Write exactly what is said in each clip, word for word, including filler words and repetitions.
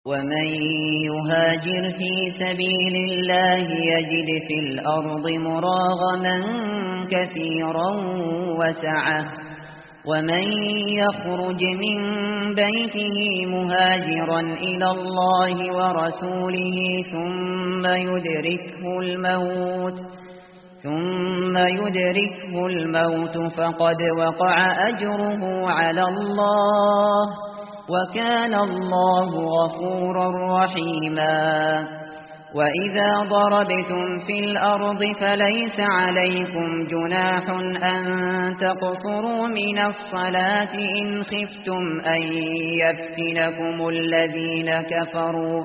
ومن يهاجر في سبيل الله يجد في الأرض مراغما كثيرا وسعة ومن يخرج من بيته مهاجرا إلى الله ورسوله ثم يدركه الموت ثم يدركه الموت فقد وقع أجره على الله وكان الله غفورا رحيما وإذا ضربتم في الأرض فليس عليكم جناح أن تقصروا من الصلاة إن خفتم أن يفتنكم الذين كفروا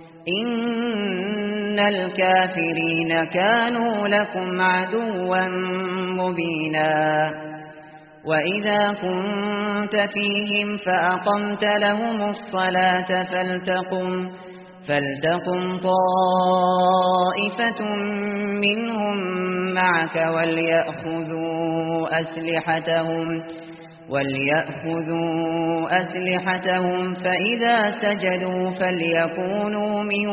إن الكافرين كانوا لكم عدوا مبينا وإذا كنت فيهم فأقمت لهم الصلاة فلتقم فلتقم طائفة منهم معك وليأخذوا أسلحتهم وليأخذوا أسلحتهم فإذا سجدوا فليكونوا من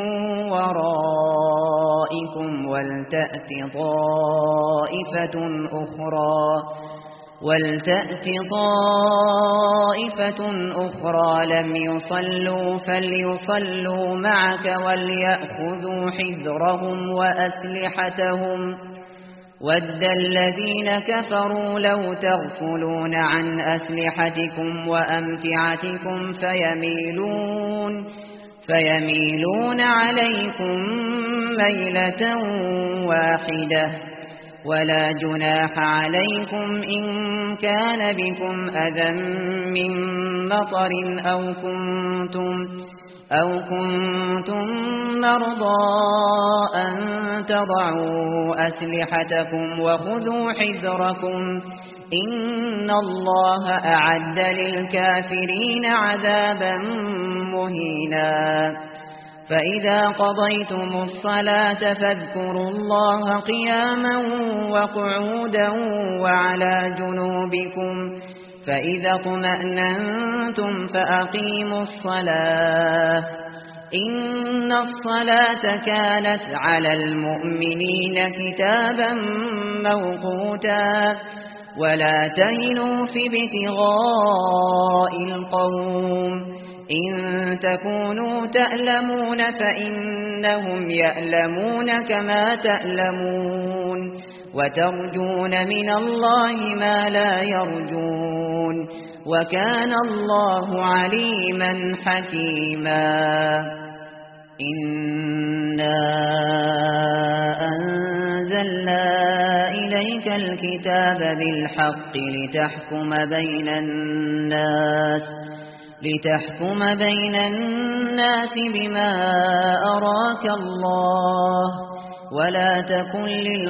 ورائكم ولتأت طائفة أخرى ولتأت طائفة أخرى لم يصلوا فليصلوا معك وليأخذوا حذرهم وأسلحتهم ود الذين كفروا لو تغفلون عن أسلحتكم وأمتعتكم فيميلون فيميلون عليكم ميلة واحدة ولا جناح عليكم إن كان بكم أذى من مطر أو كنتم أو كنتم مرضى أن تضعوا أسلحتكم وخذوا حذركم إن الله أعد للكافرين عذابا مهينا فإذا قضيتم الصلاة فاذكروا الله قياما وقعودا وعلى جنوبكم فإذا اطمأننتم فأقيموا الصلاة إن الصلاة كانت على المؤمنين كتابا موقوتا ولا تهنوا في ابتغاء القوم إن تكونوا تألمون فإنهم يألمون كما تألمون وترجون من الله ما لا يرجون وكان الله عليما حكيما إنا أنزلنا إليك الكتاب بالحق لتحكم بين الناس لتحكم بين الناس بما أراك الله ولا تكن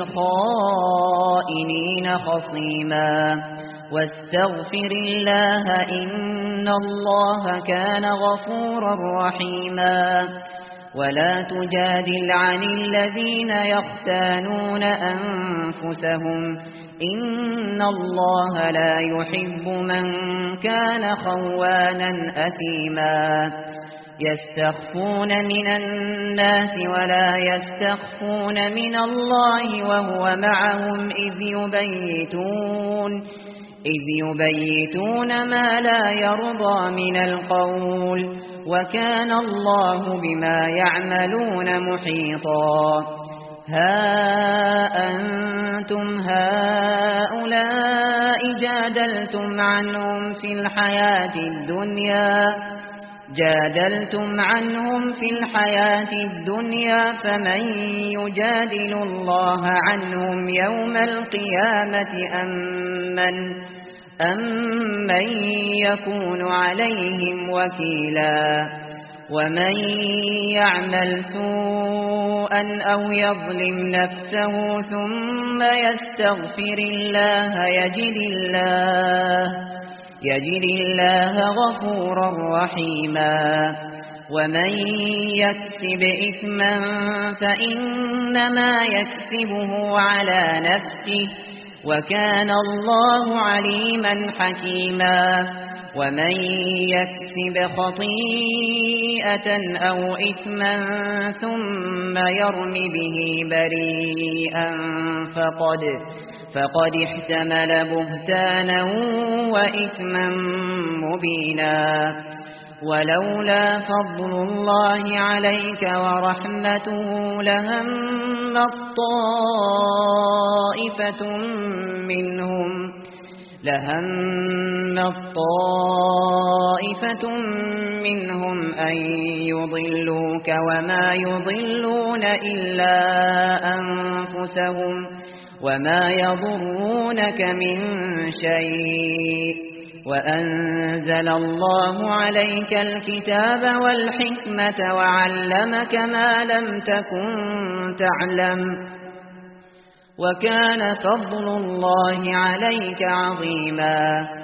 للخائنين خصيما واستغفر الله إن الله كان غفورا رحيما ولا تجادل عن الذين يختانون أنفسهم إن الله لا يحب من كان خوانا أثيما يستخفون من الناس ولا يستخفون من الله وهو معهم إذ يبيتون إذ يبيتون ما لا يرضى من القول وكان الله بما يعملون محيطا ها أنتم هؤلاء جادلتم عنهم في الحياة الدنيا جادلتم عنهم في الحياة الدنيا فمن يجادل الله عنهم يوم القيامة أم من أمن يكون عليهم وكيلا ومن يعمل سوءا أو يظلم نفسه ثم يستغفر الله يجد الله يجد الله غفورا رحيما ومن يكسب إثما فإنما يكسبه على نفسه وكان الله عليما حكيما ومن يكسب خطيئة أو إثما ثم يرم به بريئا فقد, فقد احتمل بهتانا وإثما مبينا. ولولا فضل الله عليك ورحمته لهم طائفة منهم لهم طائفة منهم أن يضلوك وما يضلون إلا أنفسهم وما يضرونك من شيء. وأنزل الله عليك الكتاب والحكمة وعلمك ما لم تكن تعلم وكان فضل الله عليك عظيما.